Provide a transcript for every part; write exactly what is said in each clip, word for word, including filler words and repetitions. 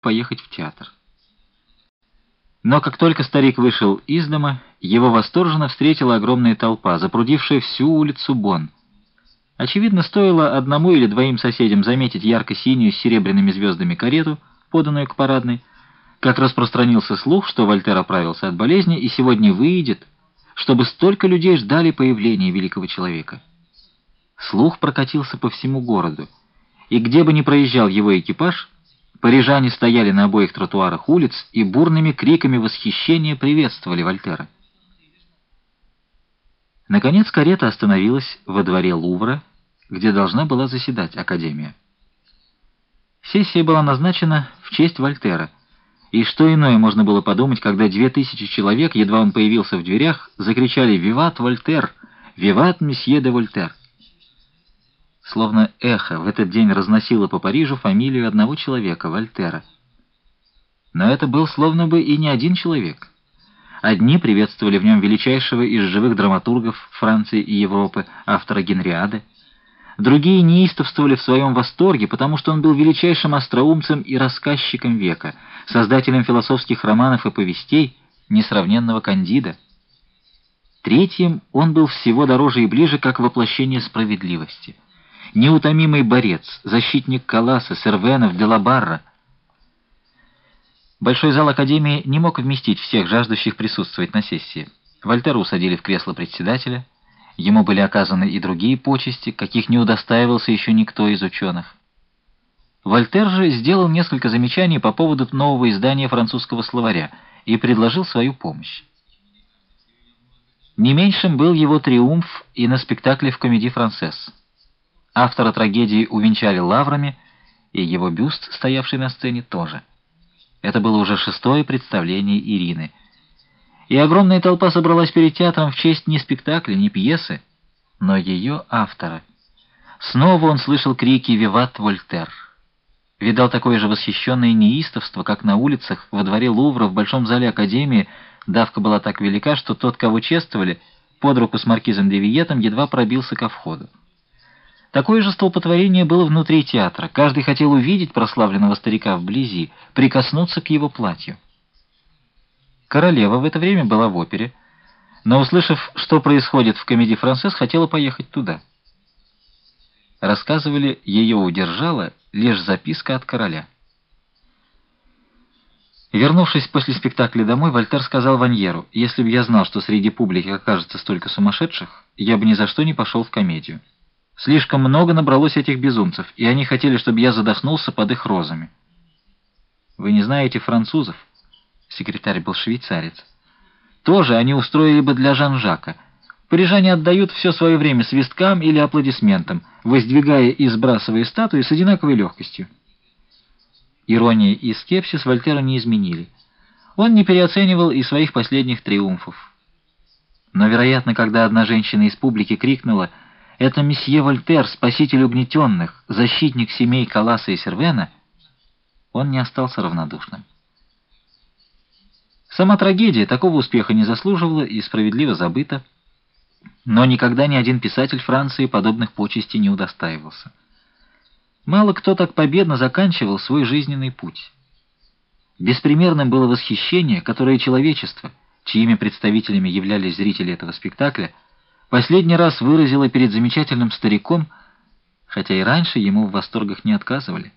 поехать в театр. Но как только старик вышел из дома, его восторженно встретила огромная толпа, запрудившая всю улицу Бонн. Очевидно, стоило одному или двоим соседям заметить ярко-синюю с серебряными звездами карету, поданную к парадной, как распространился слух, что Вольтер оправился от болезни и сегодня выйдет, чтобы столько людей ждали появления великого человека. Слух прокатился по всему городу, и где бы ни проезжал его экипаж, парижане стояли на обоих тротуарах улиц и бурными криками восхищения приветствовали Вольтера. Наконец карета остановилась во дворе Лувра, где должна была заседать Академия. Сессия была назначена в честь Вольтера, и что иное можно было подумать, когда две тысячи человек, едва он появился в дверях, закричали «Виват Вольтер! Виват месье де Вольтер!». Словно эхо в этот день разносило по Парижу фамилию одного человека, Вольтера. Но это был словно бы и не один человек. Одни приветствовали в нем величайшего из живых драматургов Франции и Европы, автора «Генриады». Другие неистовствовали в своем восторге, потому что он был величайшим остроумцем и рассказчиком века, создателем философских романов и повестей, несравненного Кандида. Третьим он был всего дороже и ближе, как воплощение справедливости. Неутомимый борец, защитник Калласа, Сервенов, Делабарра. Большой зал Академии не мог вместить всех жаждущих присутствовать на сессии. Вольтера усадили в кресло председателя. Ему были оказаны и другие почести, каких не удостаивался еще никто из ученых. Вольтер же сделал несколько замечаний по поводу нового издания французского словаря и предложил свою помощь. Не меньшим был его триумф и на спектакле в Комедии-Франсес. Автора трагедии увенчали лаврами, и его бюст, стоявший на сцене, тоже. Это было уже шестое представление Ирины. И огромная толпа собралась перед театром в честь не спектакля, не пьесы, но ее автора. Снова он слышал крики «Виват Вольтер!». Видал такое же восхищенное неистовство, как на улицах, во дворе Лувра, в большом зале Академии. Давка была так велика, что тот, кого чествовали, под руку с маркизом де Виетом, едва пробился ко входу. Такое же столпотворение было внутри театра. Каждый хотел увидеть прославленного старика вблизи, прикоснуться к его платью. Королева в это время была в опере, но, услышав, что происходит в Комедии-Франсес, хотела поехать туда. Рассказывали, ее удержала лишь записка от короля. Вернувшись после спектакля домой, Вольтер сказал Ваньеру: «Если бы я знал, что среди публики окажется столько сумасшедших, я бы ни за что не пошел в комедию. Слишком много набралось этих безумцев, и они хотели, чтобы я задохнулся под их розами». «Вы не знаете французов?» Секретарь был швейцарец. «Тоже они устроили бы для Жан-Жака. Парижане отдают все свое время свисткам или аплодисментам, воздвигая и сбрасывая статуи с одинаковой легкостью». Ирония и скепсис Вольтера не изменили. Он не переоценивал и своих последних триумфов. Но, вероятно, когда одна женщина из публики крикнула «Это месье Вольтер, спаситель угнетенных, защитник семей Калласа и Сервена», он не остался равнодушным. Сама трагедия такого успеха не заслуживала и справедливо забыта, но никогда ни один писатель Франции подобных почестей не удостаивался. Мало кто так победно заканчивал свой жизненный путь. Беспримерным было восхищение, которое человечество, чьими представителями являлись зрители этого спектакля, последний раз выразило перед замечательным стариком, хотя и раньше ему в восторгах не отказывали.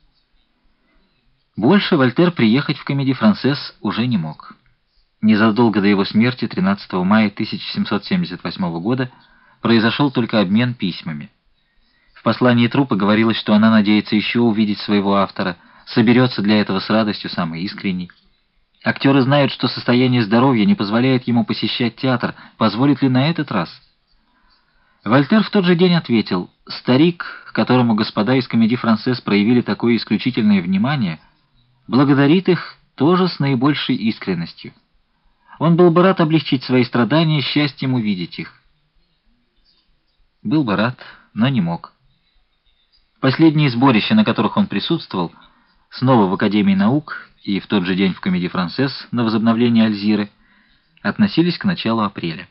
Больше Вольтер приехать в Комедии-Франсес уже не мог. Незадолго до его смерти, тринадцатого мая тысяча семьсот семьдесят восьмого года, произошел только обмен письмами. В послании труппы говорилось, что она надеется еще увидеть своего автора, соберется для этого с радостью самой искренней. Актеры знают, что состояние здоровья не позволяет ему посещать театр, позволит ли на этот раз? Вольтер в тот же день ответил: «Старик, которому господа из Комедии-Франсес проявили такое исключительное внимание, благодарит их тоже с наибольшей искренностью. Он был бы рад облегчить свои страдания счастьем увидеть их». Был бы рад, но не мог. Последние сборища, на которых он присутствовал, снова в Академии наук и в тот же день в Комедии-Франсес на возобновление Альзиры, относились к началу апреля.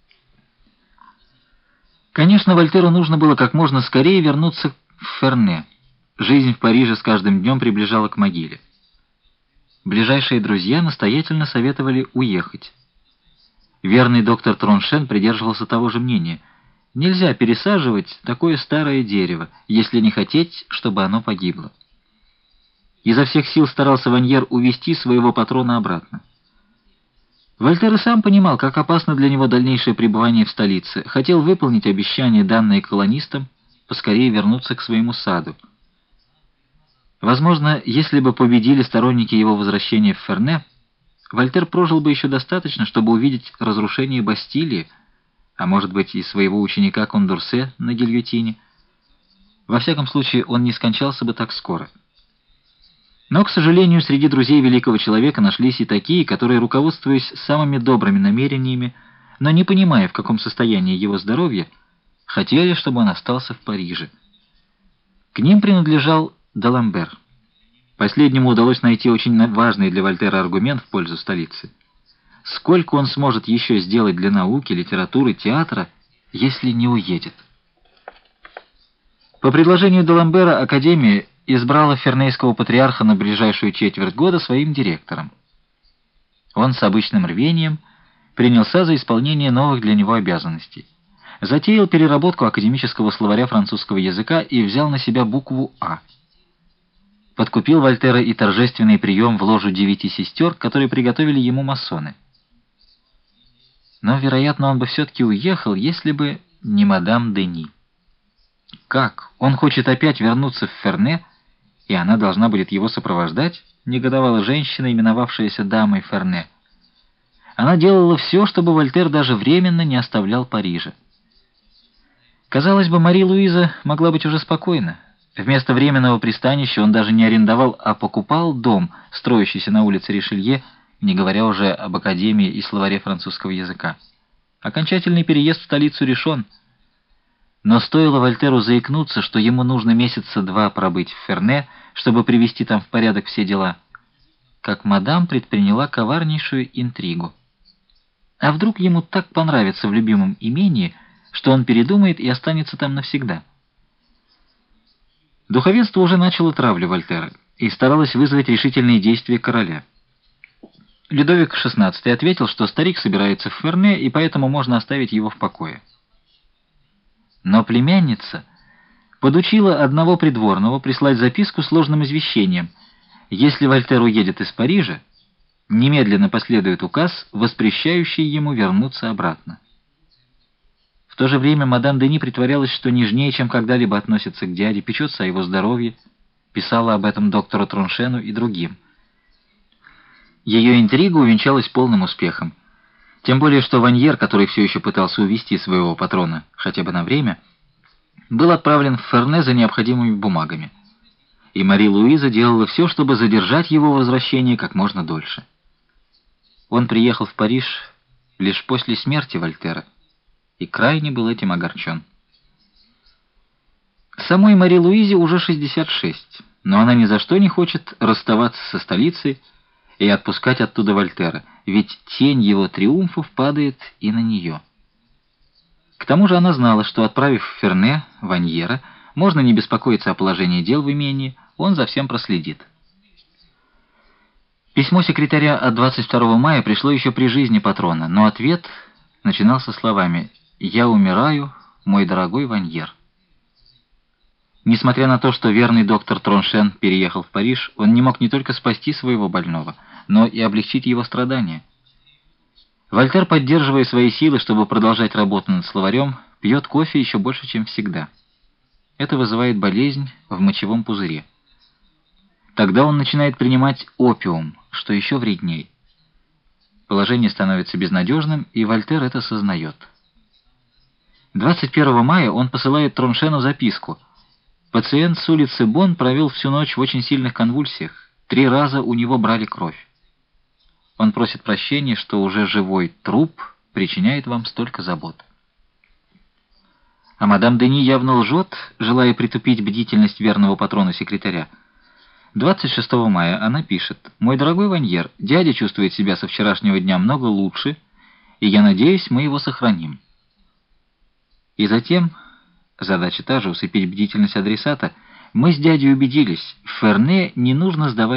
Конечно, Вольтеру нужно было как можно скорее вернуться в Ферне. Жизнь в Париже с каждым днем приближала к могиле. ближайшие друзья настоятельно советовали уехать. Верный доктор Троншен придерживался того же мнения. Нельзя пересаживать такое старое дерево, если не хотеть, чтобы оно погибло. Изо всех сил старался Ваньер увести своего патрона обратно. Вольтер и сам понимал, как опасно для него дальнейшее пребывание в столице, хотел выполнить обещание, данное колонистам, поскорее вернуться к своему саду. Возможно, если бы победили сторонники его возвращения в Ферне, Вольтер прожил бы еще достаточно, чтобы увидеть разрушение Бастилии, а может быть и своего ученика Кондорсе на гильотине. Во всяком случае, он не скончался бы так скоро. Но, к сожалению, среди друзей великого человека нашлись и такие, которые, руководствуясь самыми добрыми намерениями, но не понимая, в каком состоянии его здоровье, хотели, чтобы он остался в Париже. К ним принадлежал Даламбер. Последнему удалось найти очень важный для Вольтера аргумент в пользу столицы. Сколько он сможет еще сделать для науки, литературы, театра, если не уедет? По предложению Даламбера Академия избрала фернейского патриарха на ближайшую четверть года своим директором. Он с обычным рвением принялся за исполнение новых для него обязанностей. Затеял переработку академического словаря французского языка и взял на себя букву «А». Подкупил Вольтера и торжественный прием в ложу девяти сестер, которые приготовили ему масоны. Но, вероятно, он бы все-таки уехал, если бы не мадам Дени. Как? Он хочет опять вернуться в Ферне, и она должна будет его сопровождать? Негодовала женщина, именовавшаяся дамой Ферне. Она делала все, чтобы Вольтер даже временно не оставлял Парижа. Казалось бы, Мари-Луиза могла быть уже спокойна. Вместо временного пристанища он даже не арендовал, а покупал дом, строящийся на улице Ришелье, не говоря уже об Академии и словаре французского языка. Окончательный переезд в столицу решен. Но стоило Вольтеру заикнуться, что ему нужно месяца два пробыть в Ферне, чтобы привести там в порядок все дела, как мадам предприняла коварнейшую интригу. А вдруг ему так понравится в любимом имении, что он передумает и останется там навсегда? Духовенство уже начало травлю Вольтера и старалось вызвать решительные действия короля. Людовик шестнадцатый ответил, что старик собирается в Ферне, и поэтому можно оставить его в покое. Но племянница подучила одного придворного прислать записку с ложным извещением: если Вольтер уедет из Парижа, немедленно последует указ, воспрещающий ему вернуться обратно. В то же время мадам Дени притворялась, что нежнее, чем когда-либо относится к дяде, печется о его здоровье, писала об этом доктору Троншену и другим. Ее интрига увенчалась полным успехом. Тем более, что Ваньер, который все еще пытался увести своего патрона, хотя бы на время, был отправлен в Ферне за необходимыми бумагами. И Мари-Луиза делала все, чтобы задержать его возвращение как можно дольше. Он приехал в Париж лишь после смерти Вольтера, и крайне был этим огорчен. Самой Мари-Луизе уже шестьдесят шесть, но она ни за что не хочет расставаться со столицей и отпускать оттуда Вольтера, ведь тень его триумфов падает и на нее. К тому же она знала, что, отправив в Ферне Ваньера, можно не беспокоиться о положении дел в имении, он за всем проследит. Письмо секретаря от двадцать второго мая пришло еще при жизни патрона, но ответ начинался словами: «Я умираю, мой дорогой Ваньер». Несмотря на то, что верный доктор Троншен переехал в Париж, он не мог не только спасти своего больного, но и облегчить его страдания. Вольтер, поддерживая свои силы, чтобы продолжать работу над словарем, пьет кофе еще больше, чем всегда. Это вызывает болезнь в мочевом пузыре. Тогда он начинает принимать опиум, что еще вредней. Положение становится безнадежным, и Вольтер это сознает. двадцать первого мая он посылает Троншену записку. Пациент с улицы Бон провел всю ночь в очень сильных конвульсиях. Три раза у него брали кровь. Он просит прощения, что уже живой труп причиняет вам столько забот. А мадам Дени явно лжет, желая притупить бдительность верного патрона секретаря. двадцать шестого мая она пишет: «Мой дорогой Ваньер, дядя чувствует себя со вчерашнего дня много лучше, и я надеюсь, мы его сохраним». И затем, задача та же — усыпить бдительность адресата, мы с дядей убедились, в Ферне не нужно сдавать